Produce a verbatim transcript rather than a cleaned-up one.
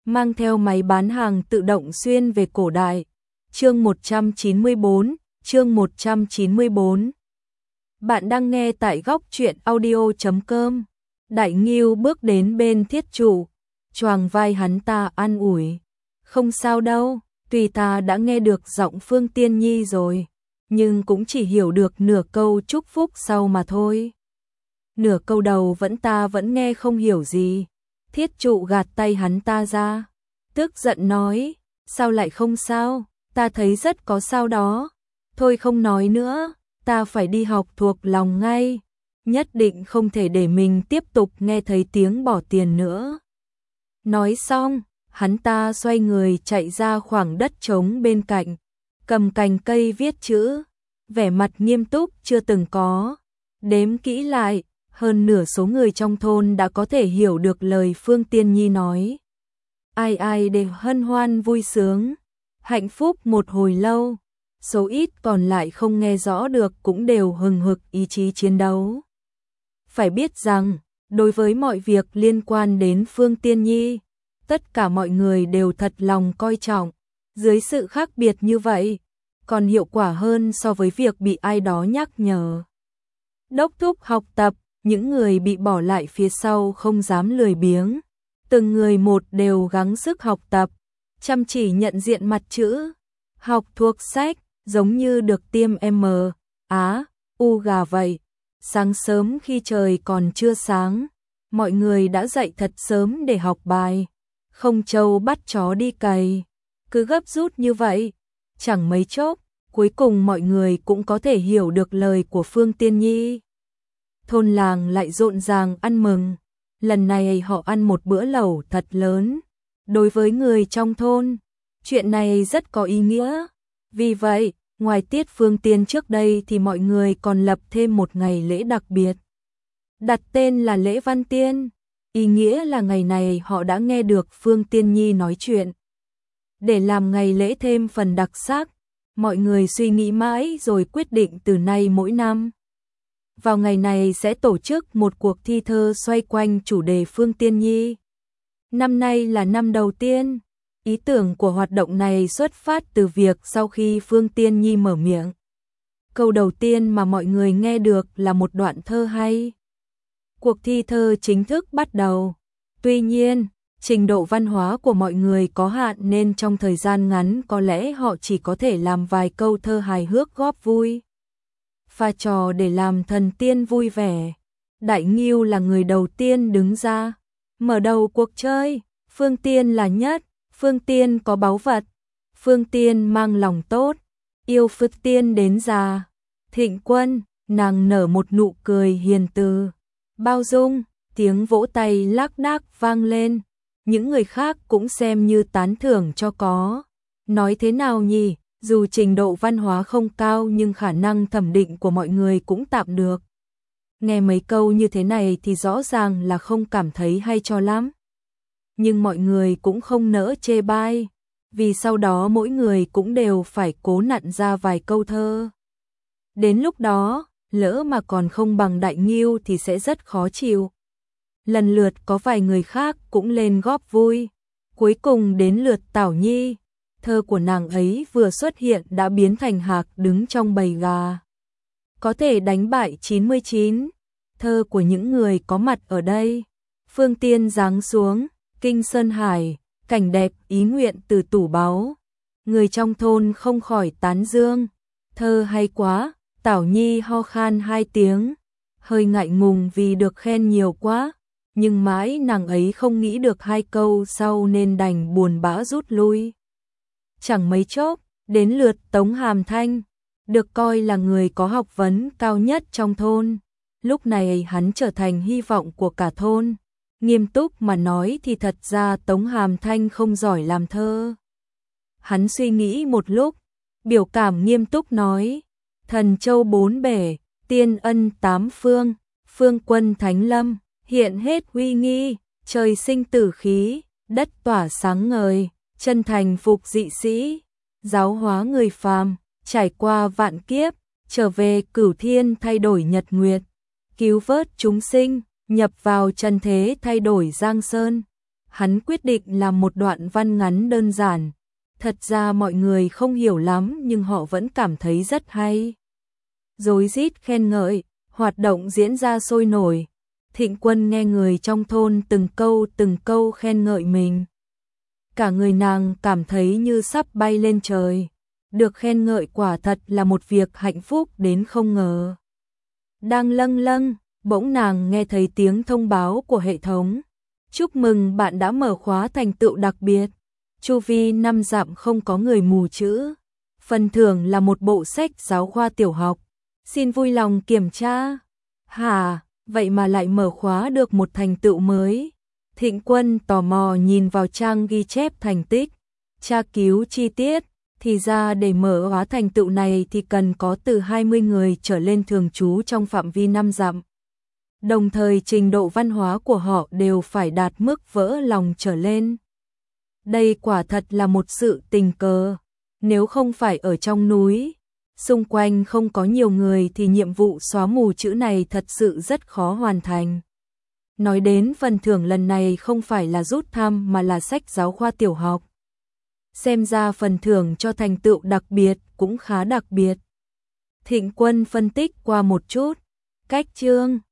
mang theo máy bán hàng tự động xuyên về cổ đại. Chương một trăm chín mươi bốn, chương một trăm chín mươi bốn. Bạn đang nghe tại góc truyện audio chấm com. Đại Ngưu bước đến bên Thiết Trụ, choàng vai hắn ta an ủi. Không sao đâu, tuy ta đã nghe được giọng Phương Tiên Nhi rồi, nhưng cũng chỉ hiểu được nửa câu chúc phúc sau mà thôi. Nửa câu đầu vẫn ta vẫn nghe không hiểu gì. Thiết Trụ gạt tay hắn ta ra, tức giận nói, sao lại không sao, ta thấy rất có sao đó. Thôi không nói nữa, ta phải đi học thuộc lòng ngay, nhất định không thể để mình tiếp tục nghe thấy tiếng bỏ tiền nữa. Nói xong, hắn ta xoay người chạy ra khoảng đất trống bên cạnh, cầm cành cây viết chữ, vẻ mặt nghiêm túc chưa từng có. Đếm kỹ lại, hơn nửa số người trong thôn đã có thể hiểu được lời Phương Tiên Nhi nói. Ai ai đều hân hoan vui sướng, hạnh phúc một hồi lâu, số ít còn lại không nghe rõ được cũng đều hừng hực ý chí chiến đấu. Phải biết rằng, đối với mọi việc liên quan đến Phương Tiên Nhi, tất cả mọi người đều thật lòng coi trọng, dưới sự khác biệt như vậy, còn hiệu quả hơn so với việc bị ai đó nhắc nhở. Đốc thúc học tập, những người bị bỏ lại phía sau không dám lười biếng, từng người một đều gắng sức học tập, chăm chỉ nhận diện mặt chữ, học thuộc sách, giống như được tiêm M, Á, U gà vậy. Sáng sớm khi trời còn chưa sáng, mọi người đã dậy thật sớm để học bài, không trâu bắt chó đi cày, cứ gấp rút như vậy, chẳng mấy chốc, cuối cùng mọi người cũng có thể hiểu được lời của Phương Tiên Nhi. Thôn làng lại rộn ràng ăn mừng, lần này họ ăn một bữa lẩu thật lớn. Đối với người trong thôn, chuyện này rất có ý nghĩa, vì vậy, ngoài tiết Phương Tiên trước đây thì mọi người còn lập thêm một ngày lễ đặc biệt. Đặt tên là lễ Văn Tiên, ý nghĩa là ngày này họ đã nghe được Phương Tiên Nhi nói chuyện. Để làm ngày lễ thêm phần đặc sắc, mọi người suy nghĩ mãi rồi quyết định từ nay mỗi năm. Vào ngày này sẽ tổ chức một cuộc thi thơ xoay quanh chủ đề Phương Tiên Nhi. Năm nay là năm đầu tiên. Ý tưởng của hoạt động này xuất phát từ việc sau khi Phương Tiên Nhi mở miệng. Câu đầu tiên mà mọi người nghe được là một đoạn thơ hay. Cuộc thi thơ chính thức bắt đầu. Tuy nhiên, trình độ văn hóa của mọi người có hạn nên trong thời gian ngắn có lẽ họ chỉ có thể làm vài câu thơ hài hước góp vui. Pha trò để làm thần tiên vui vẻ. Đại Ngưu là người đầu tiên đứng ra, mở đầu cuộc chơi. Phương Tiên là nhất. Phương Tiên có báu vật, Phương Tiên mang lòng tốt, yêu Phương Tiên đến già. Thịnh Quân, nàng nở một nụ cười hiền từ, bao dung, tiếng vỗ tay lác đác vang lên. Những người khác cũng xem như tán thưởng cho có. Nói thế nào nhỉ, dù trình độ văn hóa không cao nhưng khả năng thẩm định của mọi người cũng tạm được. Nghe mấy câu như thế này thì rõ ràng là không cảm thấy hay cho lắm. Nhưng mọi người cũng không nỡ chê bai, vì sau đó mỗi người cũng đều phải cố nặn ra vài câu thơ. Đến lúc đó, lỡ mà còn không bằng Đại Ngưu thì sẽ rất khó chịu. Lần lượt có vài người khác cũng lên góp vui. Cuối cùng đến lượt Tảo Nhi, thơ của nàng ấy vừa xuất hiện đã biến thành hạc đứng trong bầy gà. Có thể đánh bại chín mươi chín, thơ của những người có mặt ở đây. Phương Tiên giáng xuống. Kinh Sơn Hải, cảnh đẹp ý nguyện từ tủ báu. Người trong thôn không khỏi tán dương. Thơ hay quá, Tảo Nhi ho khan hai tiếng. Hơi ngại ngùng vì được khen nhiều quá. Nhưng mãi nàng ấy không nghĩ được hai câu sau nên đành buồn bã rút lui. Chẳng mấy chốc, đến lượt Tống Hàm Thanh. Được coi là người có học vấn cao nhất trong thôn. Lúc này hắn trở thành hy vọng của cả thôn. Nghiêm túc mà nói thì thật ra Tống Hàm Thanh không giỏi làm thơ. Hắn suy nghĩ một lúc, biểu cảm nghiêm túc nói, thần châu bốn bể, tiên ân tám phương, phương quân thánh lâm, hiện hết uy nghi, trời sinh tử khí, đất tỏa sáng ngời, chân thành phục dị sĩ, giáo hóa người phàm, trải qua vạn kiếp, trở về cửu thiên thay đổi nhật nguyệt, cứu vớt chúng sinh. Nhập vào trần thế thay đổi giang sơn, hắn quyết định làm một đoạn văn ngắn đơn giản. Thật ra mọi người không hiểu lắm nhưng họ vẫn cảm thấy rất hay. Rối rít khen ngợi, hoạt động diễn ra sôi nổi. Thịnh Quân nghe người trong thôn từng câu từng câu khen ngợi mình. Cả người nàng cảm thấy như sắp bay lên trời. Được khen ngợi quả thật là một việc hạnh phúc đến không ngờ. Đang lâng lâng, bỗng nàng nghe thấy tiếng thông báo của hệ thống. Chúc mừng bạn đã mở khóa thành tựu đặc biệt. Chu vi năm dặm không có người mù chữ. Phần thưởng là một bộ sách giáo khoa tiểu học. Xin vui lòng kiểm tra. Hả, vậy mà lại mở khóa được một thành tựu mới. Thịnh Quân tò mò nhìn vào trang ghi chép thành tích. Tra cứu chi tiết. Thì ra để mở khóa thành tựu này thì cần có từ hai mươi người trở lên thường trú trong phạm vi năm dặm. Đồng thời trình độ văn hóa của họ đều phải đạt mức vỡ lòng trở lên. Đây quả thật là một sự tình cờ. Nếu không phải ở trong núi, xung quanh không có nhiều người thì nhiệm vụ xóa mù chữ này thật sự rất khó hoàn thành. Nói đến phần thưởng lần này không phải là rút thăm mà là sách giáo khoa tiểu học. Xem ra phần thưởng cho thành tựu đặc biệt cũng khá đặc biệt. Thịnh Quân phân tích qua một chút. Cách chương